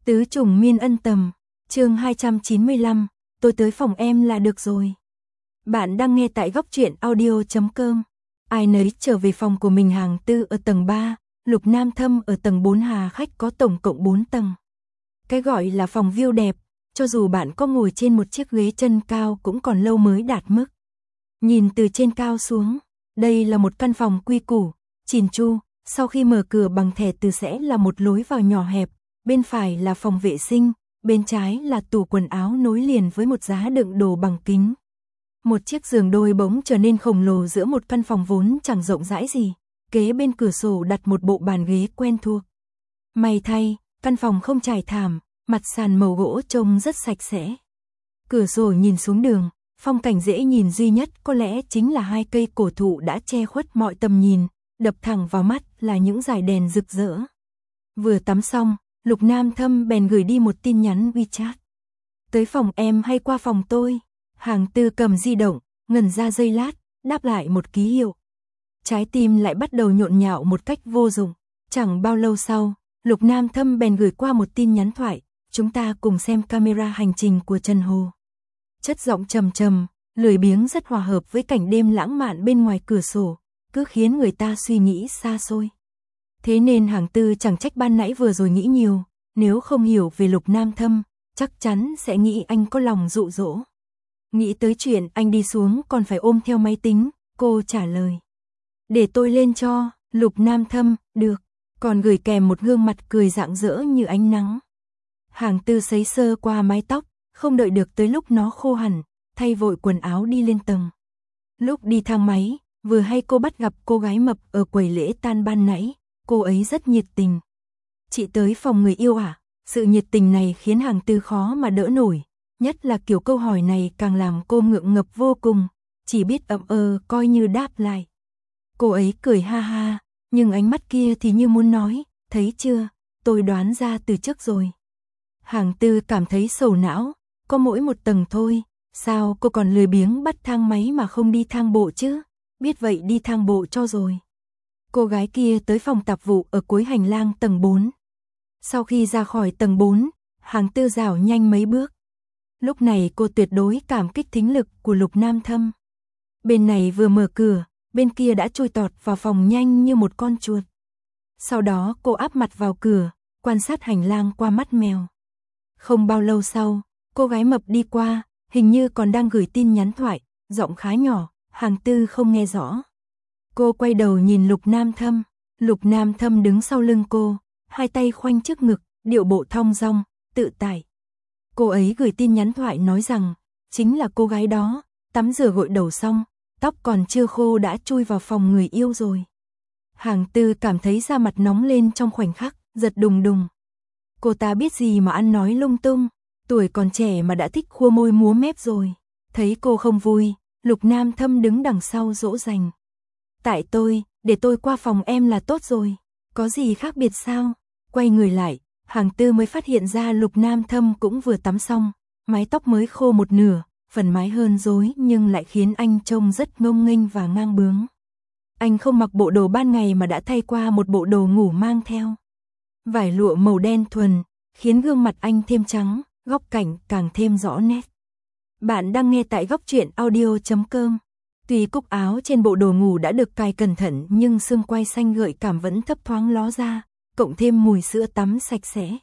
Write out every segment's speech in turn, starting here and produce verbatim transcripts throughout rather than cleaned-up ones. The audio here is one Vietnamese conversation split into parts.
Tứ trùng miên ân tầm, chương hai trăm chín mươi lăm, tôi tới phòng em là được rồi. Bạn đang nghe tại góc truyện audio chấm com. Ai nấy trở về phòng của mình. Hàng Tư ở tầng ba, Lục Nam Thâm ở tầng bốn. Hà khách có tổng cộng bốn tầng. Cái gọi là phòng view đẹp, cho dù bạn có ngồi trên một chiếc ghế chân cao cũng còn lâu mới đạt mức. Nhìn từ trên cao xuống, đây là một căn phòng quy củ, chỉn chu. Sau khi mở cửa bằng thẻ từ sẽ là một lối vào nhỏ hẹp, bên phải là phòng vệ sinh, bên trái là tủ quần áo nối liền với một giá đựng đồ bằng kính. Một chiếc giường đôi bỗng trở nên khổng lồ giữa một căn phòng vốn chẳng rộng rãi gì. Kế bên cửa sổ đặt một bộ bàn ghế quen thuộc. May thay, căn phòng không trải thảm, mặt sàn màu gỗ trông rất sạch sẽ. Cửa sổ nhìn xuống đường, phong cảnh dễ nhìn duy nhất có lẽ chính là hai cây cổ thụ đã che khuất mọi tầm nhìn, đập thẳng vào mắt là những dải đèn rực rỡ. Vừa tắm xong, Lục Nam Thâm bèn gửi đi một tin nhắn WeChat. Tới phòng em hay qua phòng tôi? Hàng Tư cầm di động, ngẩn ra giây lát, đáp lại một ký hiệu. Trái tim lại bắt đầu nhộn nhạo một cách vô dụng. Chẳng bao lâu sau, Lục Nam Thâm bèn gửi qua một tin nhắn thoại. Chúng ta cùng xem camera hành trình của Trần Hồ. Chất giọng trầm trầm, lười biếng rất hòa hợp với cảnh đêm lãng mạn bên ngoài cửa sổ, cứ khiến người ta suy nghĩ xa xôi. Thế nên Hàng Tư chẳng trách ban nãy vừa rồi nghĩ nhiều, nếu không hiểu về Lục Nam Thâm, chắc chắn sẽ nghĩ anh có lòng dụ dỗ. Nghĩ tới chuyện anh đi xuống còn phải ôm theo máy tính, cô trả lời. Để tôi lên cho. Lục Nam Thâm, được, còn gửi kèm một gương mặt cười rạng rỡ như ánh nắng. Hàng Tư sấy sơ qua mái tóc, không đợi được tới lúc nó khô hẳn, thay vội quần áo đi lên tầng. Lúc đi thang máy, vừa hay cô bắt gặp cô gái mập ở quầy lễ tan ban nãy, cô ấy rất nhiệt tình. Chị tới phòng người yêu à? Sự nhiệt tình này khiến Hàng Tư khó mà đỡ nổi, nhất là kiểu câu hỏi này càng làm cô ngượng ngập vô cùng, chỉ biết ậm ờ coi như đáp lại. Cô ấy cười ha ha, nhưng ánh mắt kia thì như muốn nói, thấy chưa, tôi đoán ra từ trước rồi. Hàng Tư cảm thấy sầu não, có mỗi một tầng thôi, sao cô còn lười biếng bắt thang máy mà không đi thang bộ chứ, biết vậy đi thang bộ cho rồi. Cô gái kia tới phòng tạp vụ ở cuối hành lang tầng bốn. Sau khi ra khỏi tầng bốn, Hàng Tư dảo nhanh mấy bước. Lúc này cô tuyệt đối cảm kích thính lực của Lục Nam Thâm. Bên này vừa mở cửa, bên kia đã chui tọt vào phòng nhanh như một con chuột. Sau đó cô áp mặt vào cửa, quan sát hành lang qua mắt mèo. Không bao lâu sau, cô gái mập đi qua, hình như còn đang gửi tin nhắn thoại, giọng khá nhỏ, Hàng Tư không nghe rõ. Cô quay đầu nhìn Lục Nam Thâm, Lục Nam Thâm đứng sau lưng cô, hai tay khoanh trước ngực, điệu bộ thong dong, tự tại. Cô ấy gửi tin nhắn thoại nói rằng, chính là cô gái đó, tắm rửa gội đầu xong, tóc còn chưa khô đã chui vào phòng người yêu rồi. Hàng Tư cảm thấy da mặt nóng lên trong khoảnh khắc, giật đùng đùng. Cô ta biết gì mà ăn nói lung tung, tuổi còn trẻ mà đã thích khua môi múa mép rồi. Thấy cô không vui, Lục Nam Thâm đứng đằng sau dỗ dành. Tại tôi, để tôi qua phòng em là tốt rồi, có gì khác biệt sao? Quay người lại, Hàng Tư mới phát hiện ra Lục Nam Thâm cũng vừa tắm xong, mái tóc mới khô một nửa, phần mái hơn rối nhưng lại khiến anh trông rất ngông nghênh và ngang bướng. Anh không mặc bộ đồ ban ngày mà đã thay qua một bộ đồ ngủ mang theo. Vải lụa màu đen thuần, khiến gương mặt anh thêm trắng, góc cạnh càng thêm rõ nét. Bạn đang nghe tại góc truyện audio chấm com. Tuy cúc áo trên bộ đồ ngủ đã được cài cẩn thận nhưng xương quai xanh gợi cảm vẫn thấp thoáng ló ra, cộng thêm mùi sữa tắm sạch sẽ.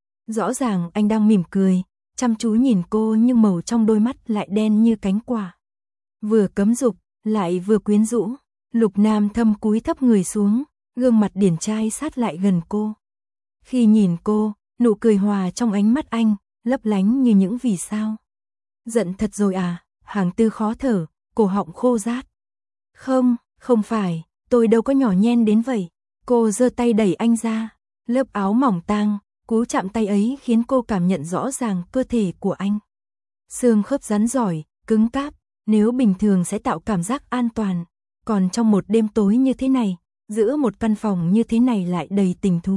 Rõ ràng anh đang mỉm cười, chăm chú nhìn cô nhưng màu trong đôi mắt lại đen như cánh quả. Vừa cấm dục, lại vừa quyến rũ. Lục Nam Thâm cúi thấp người xuống, gương mặt điển trai sát lại gần cô. Khi nhìn cô, nụ cười hòa trong ánh mắt anh, lấp lánh như những vì sao. Giận thật rồi à? Hàng Tư khó thở, cổ họng khô rát. Không, không phải, tôi đâu có nhỏ nhen đến vậy. Cô giơ tay đẩy anh ra, lớp áo mỏng tang, cú chạm tay ấy khiến cô cảm nhận rõ ràng cơ thể của anh. Xương khớp rắn giỏi, cứng cáp, nếu bình thường sẽ tạo cảm giác an toàn. Còn trong một đêm tối như thế này, giữa một căn phòng như thế này lại đầy tình thú.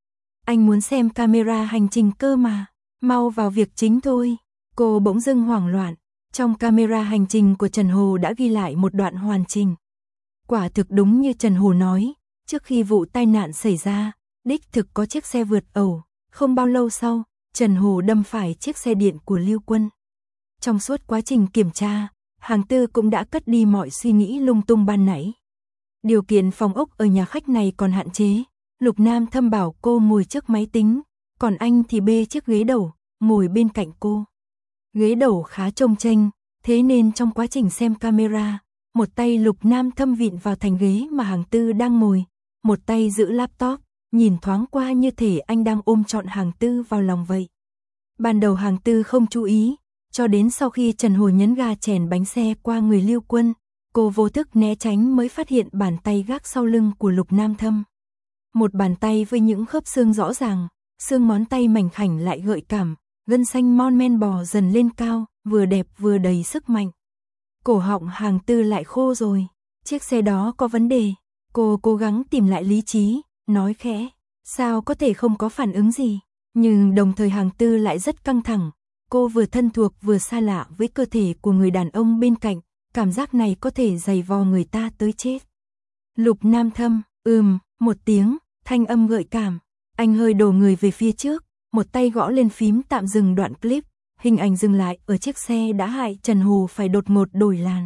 Anh muốn xem camera hành trình cơ mà, mau vào việc chính thôi. Cô bỗng dưng hoảng loạn, trong camera hành trình của Trần Hồ đã ghi lại một đoạn hoàn chỉnh. Quả thực đúng như Trần Hồ nói, trước khi vụ tai nạn xảy ra, đích thực có chiếc xe vượt ẩu, không bao lâu sau, Trần Hồ đâm phải chiếc xe điện của Lưu Quân. Trong suốt quá trình kiểm tra, Hàng Tư cũng đã cất đi mọi suy nghĩ lung tung ban nãy. Điều kiện phòng ốc ở nhà khách này còn hạn chế, Lục Nam Thâm bảo cô ngồi trước máy tính, còn anh thì bê chiếc ghế đầu, ngồi bên cạnh cô. Ghế đầu khá trông chênh, thế nên trong quá trình xem camera, một tay Lục Nam Thâm vịn vào thành ghế mà Hàng Tư đang ngồi, một tay giữ laptop, nhìn thoáng qua như thể anh đang ôm trọn Hàng Tư vào lòng vậy. Ban đầu Hàng Tư không chú ý, cho đến sau khi Trần Hồ nhấn ga chèn bánh xe qua người Lưu Quân, cô vô thức né tránh mới phát hiện bàn tay gác sau lưng của Lục Nam Thâm. Một bàn tay với những khớp xương rõ ràng, xương ngón tay mảnh khảnh lại gợi cảm, gân xanh mon men bò dần lên cao, vừa đẹp vừa đầy sức mạnh. Cổ họng Hàng Tư lại khô rồi, chiếc xe đó có vấn đề. Cô cố gắng tìm lại lý trí, nói khẽ, sao có thể không có phản ứng gì. Nhưng đồng thời Hàng Tư lại rất căng thẳng, cô vừa thân thuộc vừa xa lạ với cơ thể của người đàn ông bên cạnh, cảm giác này có thể giày vò người ta tới chết. Lục Nam Thâm, ừm, một tiếng, thanh âm gợi cảm, anh hơi đổ người về phía trước, một tay gõ lên phím tạm dừng đoạn clip, hình ảnh dừng lại ở chiếc xe đã hại Trần Hồ phải đột ngột đổi làn.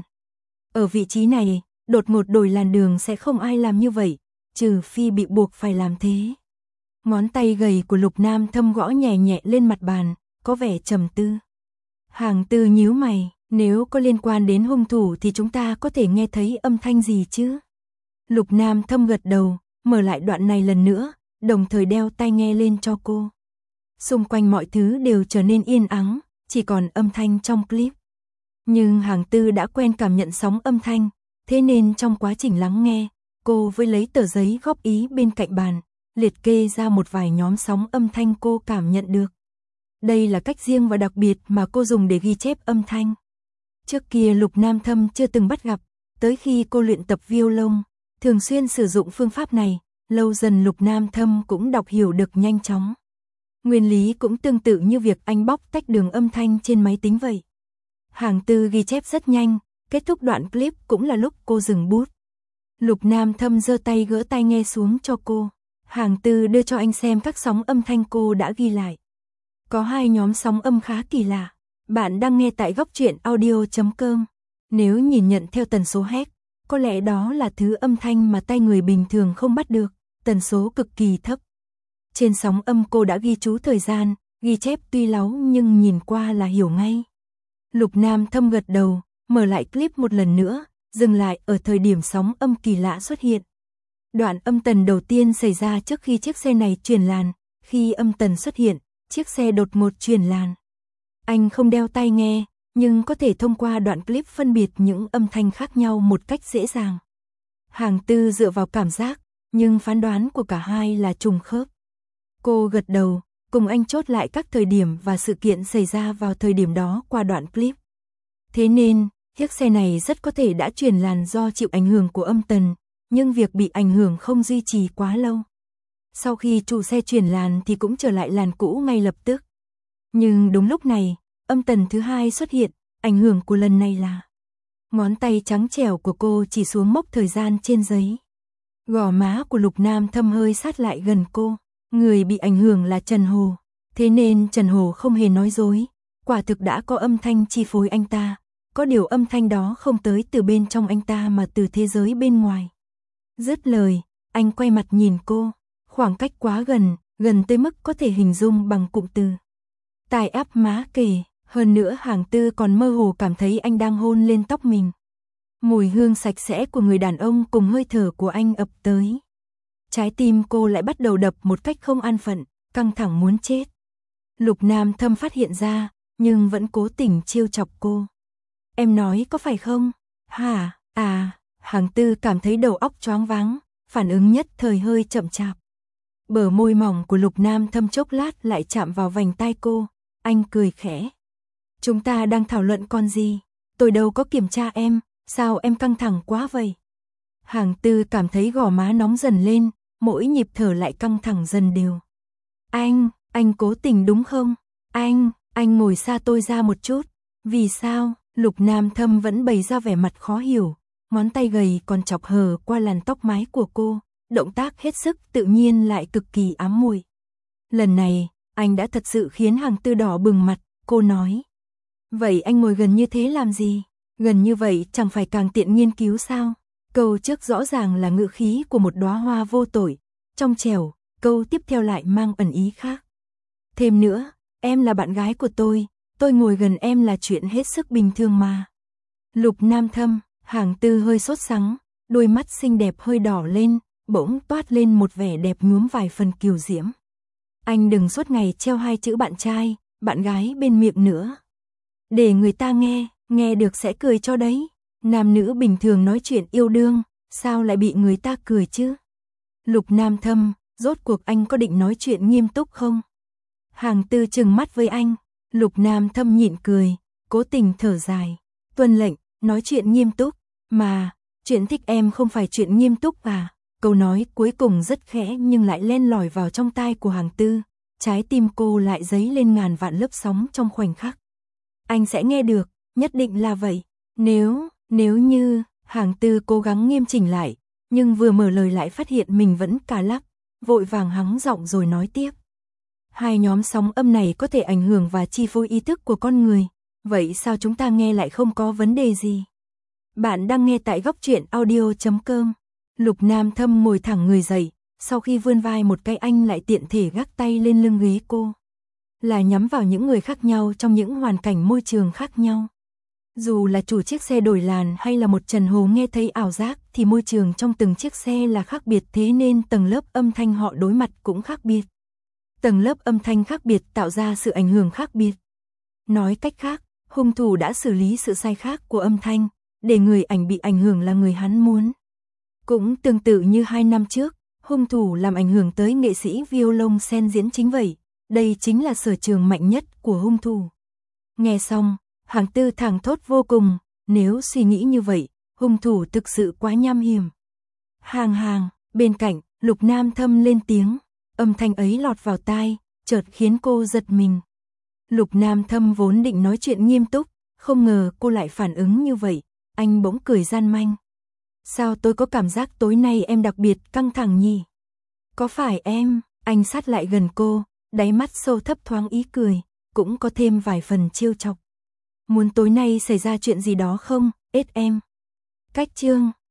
Ở vị trí này, đột ngột đổi làn đường sẽ không ai làm như vậy, trừ phi bị buộc phải làm thế. Ngón tay gầy của Lục Nam Thâm gõ nhẹ nhẹ lên mặt bàn, có vẻ trầm tư. Hàng Tư nhíu mày, nếu có liên quan đến hung thủ thì chúng ta có thể nghe thấy âm thanh gì chứ? Lục Nam Thâm gật đầu, mở lại đoạn này lần nữa, đồng thời đeo tai nghe lên cho cô. Xung quanh mọi thứ đều trở nên yên ắng, chỉ còn âm thanh trong clip. Nhưng Hàng Tư đã quen cảm nhận sóng âm thanh, thế nên trong quá trình lắng nghe, cô với lấy tờ giấy góp ý bên cạnh bàn, liệt kê ra một vài nhóm sóng âm thanh cô cảm nhận được. Đây là cách riêng và đặc biệt mà cô dùng để ghi chép âm thanh. Trước kia Lục Nam Thâm chưa từng bắt gặp, tới khi cô luyện tập violon, thường xuyên sử dụng phương pháp này, lâu dần Lục Nam Thâm cũng đọc hiểu được nhanh chóng. Nguyên lý cũng tương tự như việc anh bóc tách đường âm thanh trên máy tính vậy. Hàng Tư ghi chép rất nhanh, kết thúc đoạn clip cũng là lúc cô dừng bút. Lục Nam Thâm giơ tay gỡ tai nghe xuống cho cô. Hàng Tư đưa cho anh xem các sóng âm thanh cô đã ghi lại. Có hai nhóm sóng âm khá kỳ lạ. Bạn đang nghe tại góc truyện audio chấm com. Nếu nhìn nhận theo tần số héc, có lẽ đó là thứ âm thanh mà tai người bình thường không bắt được, tần số cực kỳ thấp. Trên sóng âm cô đã ghi chú thời gian, ghi chép tuy láu nhưng nhìn qua là hiểu ngay. Lục Nam Thâm gật đầu, mở lại clip một lần nữa, dừng lại ở thời điểm sóng âm kỳ lạ xuất hiện. Đoạn âm tần đầu tiên xảy ra trước khi chiếc xe này chuyển làn, khi âm tần xuất hiện, chiếc xe đột ngột chuyển làn. Anh không đeo tai nghe, nhưng có thể thông qua đoạn clip phân biệt những âm thanh khác nhau một cách dễ dàng. Hàng Tư dựa vào cảm giác, nhưng phán đoán của cả hai là trùng khớp. Cô gật đầu, cùng anh chốt lại các thời điểm và sự kiện xảy ra vào thời điểm đó qua đoạn clip. Thế nên, chiếc xe này rất có thể đã chuyển làn do chịu ảnh hưởng của âm tần, nhưng việc bị ảnh hưởng không duy trì quá lâu. Sau khi chủ xe chuyển làn thì cũng trở lại làn cũ ngay lập tức. Nhưng đúng lúc này, âm tần thứ hai xuất hiện, ảnh hưởng của lần này là... Ngón tay trắng trẻo của cô chỉ xuống mốc thời gian trên giấy. Gò má của Lục Nam Thâm hơi sát lại gần cô. Người bị ảnh hưởng là Trần Hồ. Thế nên Trần Hồ không hề nói dối. Quả thực đã có âm thanh chi phối anh ta. Có điều âm thanh đó không tới từ bên trong anh ta mà từ thế giới bên ngoài. Dứt lời, anh quay mặt nhìn cô. Khoảng cách quá gần, gần tới mức có thể hình dung bằng cụm từ. Tai áp má kề, hơn nữa Hàng Tư còn mơ hồ cảm thấy anh đang hôn lên tóc mình. Mùi hương sạch sẽ của người đàn ông cùng hơi thở của anh ập tới. Trái tim cô lại bắt đầu đập một cách không an phận, căng thẳng muốn chết. Lục Nam Thâm phát hiện ra, nhưng vẫn cố tình trêu chọc cô. Em nói có phải không? Hả? À, Hàng Tư cảm thấy đầu óc choáng váng, phản ứng nhất thời hơi chậm chạp. Bờ môi mỏng của Lục Nam Thâm chốc lát lại chạm vào vành tai cô, anh cười khẽ. Chúng ta đang thảo luận con gì? Tôi đâu có kiểm tra em, sao em căng thẳng quá vậy? Hàng Tư cảm thấy gò má nóng dần lên, mỗi nhịp thở lại căng thẳng dần đều. Anh, anh cố tình đúng không? Anh, anh ngồi xa tôi ra một chút. Vì sao? Lục Nam Thâm vẫn bày ra vẻ mặt khó hiểu, ngón tay gầy còn chọc hờ qua làn tóc mái của cô, động tác hết sức tự nhiên lại cực kỳ ám muội. Lần này, Anh đã thật sự khiến Hàng Tư đỏ bừng mặt, cô nói. Vậy anh ngồi gần như thế làm gì? Gần như vậy chẳng phải càng tiện nghiên cứu sao? Câu trước rõ ràng là ngữ khí của một đóa hoa vô tội, trong trẻo, câu tiếp theo lại mang ẩn ý khác. Thêm nữa, em là bạn gái của tôi, tôi ngồi gần em là chuyện hết sức bình thường mà. Lục Nam Thâm, Hàng Tư hơi sốt sắng, đôi mắt xinh đẹp hơi đỏ lên, bỗng toát lên một vẻ đẹp nhuốm vài phần kiều diễm. Anh đừng suốt ngày treo hai chữ bạn trai, bạn gái bên miệng nữa. Để người ta nghe, nghe được sẽ cười cho đấy. Nam nữ bình thường nói chuyện yêu đương, sao lại bị người ta cười chứ? Lục Nam Thâm, rốt cuộc anh có định nói chuyện nghiêm túc không? Hàng Tư trừng mắt với anh, Lục Nam Thâm nhịn cười, cố tình thở dài. Tuân lệnh, nói chuyện nghiêm túc, mà, chuyện thích em không phải chuyện nghiêm túc à? Câu nói cuối cùng rất khẽ nhưng lại len lỏi vào trong tai của Hàng Tư, trái tim cô lại dấy lên ngàn vạn lớp sóng trong khoảnh khắc. Anh sẽ nghe được, nhất định là vậy. Nếu, nếu như, Hàng Tư cố gắng nghiêm chỉnh lại, nhưng vừa mở lời lại phát hiện mình vẫn cà lắc, vội vàng hắng giọng rồi nói tiếp. Hai nhóm sóng âm này có thể ảnh hưởng và chi phối ý thức của con người, vậy sao chúng ta nghe lại không có vấn đề gì? Bạn đang nghe tại góc truyện audio chấm com. Lục Nam Thâm ngồi thẳng người dậy, sau khi vươn vai một cái anh lại tiện thể gác tay lên lưng ghế cô. Là nhắm vào những người khác nhau trong những hoàn cảnh môi trường khác nhau. Dù là chủ chiếc xe đổi làn hay là một Trần Hồ nghe thấy ảo giác thì môi trường trong từng chiếc xe là khác biệt, thế nên tầng lớp âm thanh họ đối mặt cũng khác biệt. Tầng lớp âm thanh khác biệt tạo ra sự ảnh hưởng khác biệt. Nói cách khác, hung thủ đã xử lý sự sai khác của âm thanh, để người ảnh bị ảnh hưởng là người hắn muốn. Cũng tương tự như hai năm trước, hung thủ làm ảnh hưởng tới nghệ sĩ violon sen diễn chính vậy. Đây chính là sở trường mạnh nhất của hung thủ. Nghe xong, Hàng Tư thảng thốt vô cùng, nếu suy nghĩ như vậy, hung thủ thực sự quá nham hiểm. Hàng hàng, bên cạnh, Lục Nam Thâm lên tiếng, âm thanh ấy lọt vào tai, chợt khiến cô giật mình. Lục Nam Thâm vốn định nói chuyện nghiêm túc, không ngờ cô lại phản ứng như vậy, anh bỗng cười gian manh. Sao tôi có cảm giác tối nay em đặc biệt căng thẳng nhỉ? Có phải em? Anh sát lại gần cô, đáy mắt sâu thấp thoáng ý cười, cũng có thêm vài phần trêu chọc. Muốn tối nay xảy ra chuyện gì đó không, ết em? Cách chương